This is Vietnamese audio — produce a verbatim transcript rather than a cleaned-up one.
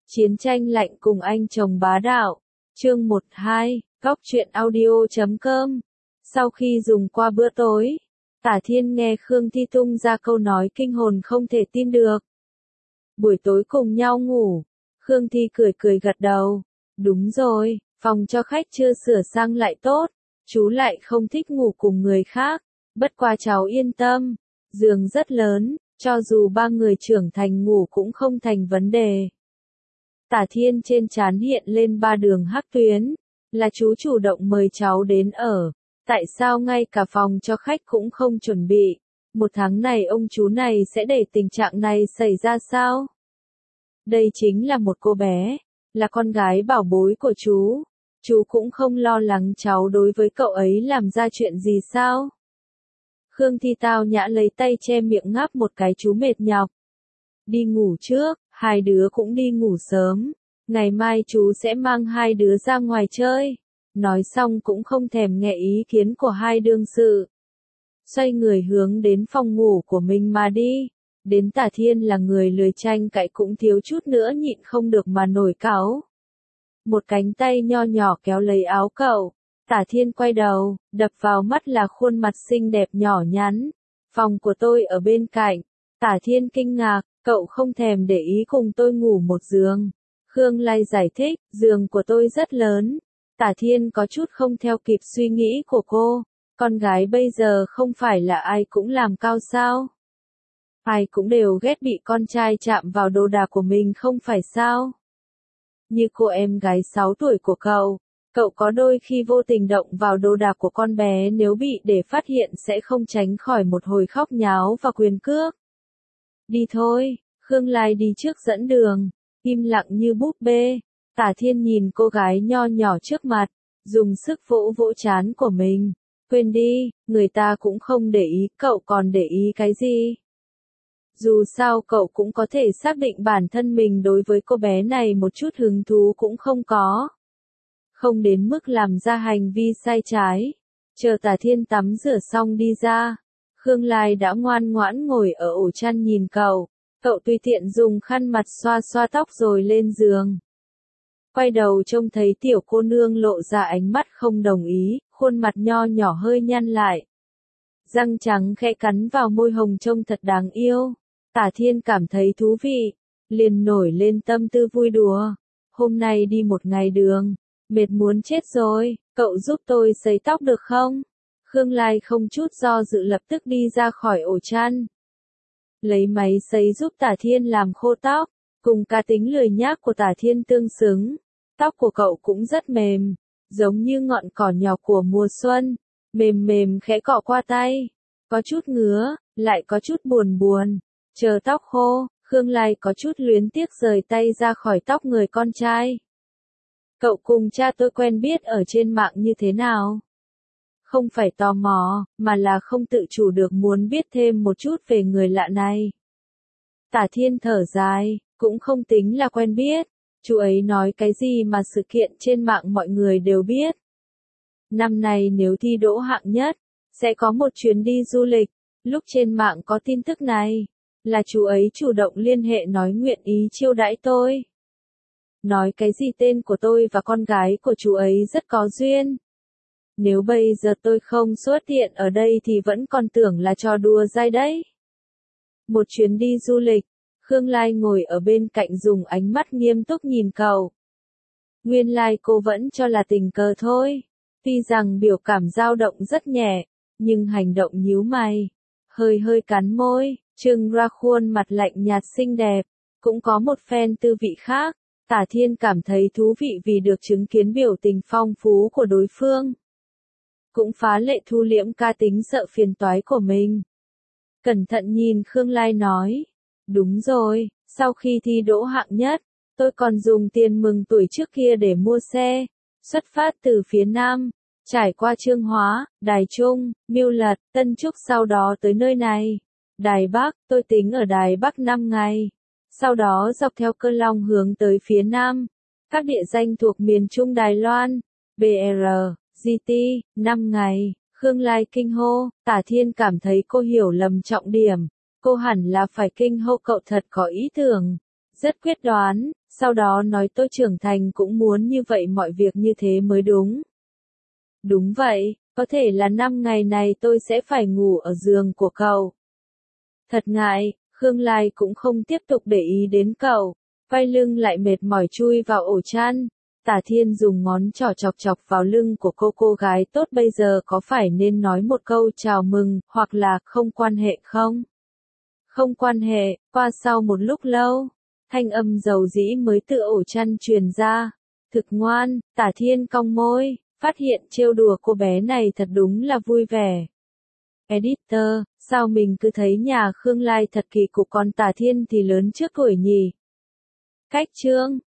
Chiến tranh lạnh cùng anh chồng bá đạo. Chương một hai, Góc truyện audio chấm com. Sau khi dùng qua bữa tối, Tả Thiên nghe Khương Thi tung ra câu nói kinh hồn không thể tin được. Buổi tối cùng nhau ngủ, Khương Thi cười cười gật đầu. Đúng rồi, phòng cho khách chưa sửa sang lại tốt, chú lại không thích ngủ cùng người khác, bất qua cháu yên tâm, giường rất lớn, cho dù ba người trưởng thành ngủ cũng không thành vấn đề. Tả Thiên trên trán hiện lên ba đường hắc tuyến, là chú chủ động mời cháu đến ở, tại sao ngay cả phòng cho khách cũng không chuẩn bị, một tháng này ông chú này sẽ để tình trạng này xảy ra sao? Đây chính là một cô bé, là con gái bảo bối của chú, chú cũng không lo lắng cháu đối với cậu ấy làm ra chuyện gì sao? Khương Thi tao nhã lấy tay che miệng ngáp một cái, chú mệt nhọc. Đi ngủ trước, hai đứa cũng đi ngủ sớm, ngày mai chú sẽ mang hai đứa ra ngoài chơi. Nói xong cũng không thèm nghe ý kiến của hai đương sự. Xoay người hướng đến phòng ngủ của mình mà đi. Đến Tả Thiên là người lười tranh cãi cũng thiếu chút nữa nhịn không được mà nổi cáu. Một cánh tay nho nhỏ kéo lấy áo cậu. Tả Thiên quay đầu, đập vào mắt là khuôn mặt xinh đẹp nhỏ nhắn. Phòng của tôi ở bên cạnh. Tả Thiên kinh ngạc, cậu không thèm để ý cùng tôi ngủ một giường. Khương Lai giải thích, giường của tôi rất lớn. Tả Thiên có chút không theo kịp suy nghĩ của cô. Con gái bây giờ không phải là ai cũng làm cao sao? Ai cũng đều ghét bị con trai chạm vào đồ đạc của mình không phải sao? Như cô em gái sáu tuổi của cậu, cậu có đôi khi vô tình động vào đồ đạc của con bé, nếu bị để phát hiện sẽ không tránh khỏi một hồi khóc nháo và quyền cước. Đi thôi, Khương Lai đi trước dẫn đường, im lặng như búp bê. Tả Thiên nhìn cô gái nho nhỏ trước mặt, dùng sức vỗ vỗ trán của mình. Quên đi, người ta cũng không để ý, cậu còn để ý cái gì? Dù sao cậu cũng có thể xác định bản thân mình đối với cô bé này một chút hứng thú cũng không có. Không đến mức làm ra hành vi sai trái. Chờ Tả Thiên tắm rửa xong đi ra, Khương Lai đã ngoan ngoãn ngồi ở ổ chăn nhìn cậu. Cậu tùy tiện dùng khăn mặt xoa xoa tóc rồi lên giường. Quay đầu trông thấy tiểu cô nương lộ ra ánh mắt không đồng ý, khuôn mặt nho nhỏ hơi nhăn lại. Răng trắng khẽ cắn vào môi hồng trông thật đáng yêu. Tả Thiên cảm thấy thú vị, liền nổi lên tâm tư vui đùa. Hôm nay đi một ngày đường, mệt muốn chết rồi, cậu giúp tôi sấy tóc được không? Khương Lai không chút do dự lập tức đi ra khỏi ổ chăn. Lấy máy sấy giúp Tả Thiên làm khô tóc, cùng cá tính lười nhác của Tả Thiên tương xứng. Tóc của cậu cũng rất mềm, giống như ngọn cỏ nhỏ của mùa xuân, mềm mềm khẽ cọ qua tay, có chút ngứa, lại có chút buồn buồn. Chờ tóc khô, Khương Lai có chút luyến tiếc rời tay ra khỏi tóc người con trai. Cậu cùng cha tôi quen biết ở trên mạng như thế nào? Không phải tò mò, mà là không tự chủ được muốn biết thêm một chút về người lạ này. Tả Thiên thở dài, cũng không tính là quen biết. Chú ấy nói cái gì mà sự kiện trên mạng mọi người đều biết. Năm nay nếu thi đỗ hạng nhất, sẽ có một chuyến đi du lịch. Lúc trên mạng có tin tức này, là chú ấy chủ động liên hệ nói nguyện ý chiêu đãi tôi. Nói cái gì tên của tôi và con gái của chú ấy rất có duyên. Nếu bây giờ tôi không xuất hiện ở đây thì vẫn còn tưởng là trò đùa dai đấy. Một chuyến đi du lịch. Khương Lai ngồi ở bên cạnh dùng ánh mắt nghiêm túc nhìn cậu. Nguyên lai cô vẫn cho là tình cờ thôi. Tuy rằng biểu cảm dao động rất nhẹ, nhưng hành động nhíu mày, hơi hơi cắn môi, trưng ra khuôn mặt lạnh nhạt xinh đẹp. Cũng có một phen tư vị khác. Tả Thiên cảm thấy thú vị vì được chứng kiến biểu tình phong phú của đối phương. Cũng phá lệ thu liễm cá tính sợ phiền toái của mình. Cẩn thận nhìn Khương Lai nói. Đúng rồi, sau khi thi đỗ hạng nhất, tôi còn dùng tiền mừng tuổi trước kia để mua xe, xuất phát từ phía Nam, trải qua Chương Hóa, Đài Trung, Miêu Lật, Tân Trúc sau đó tới nơi này. Đài Bắc, tôi tính ở Đài Bắc năm ngày, sau đó dọc theo Cơ Long hướng tới phía Nam, các địa danh thuộc miền Trung Đài Loan, bê rờ, giê tê, năm ngày. Khương Lai kinh hô, Tả Thiên cảm thấy cô hiểu lầm trọng điểm. Cô hẳn là phải kinh hô cậu thật có ý tưởng, rất quyết đoán, Sau đó nói tôi trưởng thành cũng muốn như vậy mọi việc như thế mới đúng. Đúng vậy, có thể là năm ngày này tôi sẽ phải ngủ ở giường của cậu. Thật ngại, Khương Lai cũng không tiếp tục để ý đến cậu, vai lưng lại mệt mỏi chui vào ổ chăn. Tả Thiên dùng ngón trỏ chọc chọc vào lưng của cô cô gái tốt bây giờ có phải nên nói một câu chào mừng, hoặc là không quan hệ không? Không quan hệ, qua sau một lúc lâu, thanh âm dầu dĩ mới từ ổ chăn truyền ra. Thực ngoan, Tả Thiên cong môi, phát hiện trêu đùa cô bé này thật đúng là vui vẻ. Editor, sao mình cứ thấy nhà Khương Lai thật kỳ cục còn Tả Thiên thì lớn trước tuổi nhỉ? Cách chương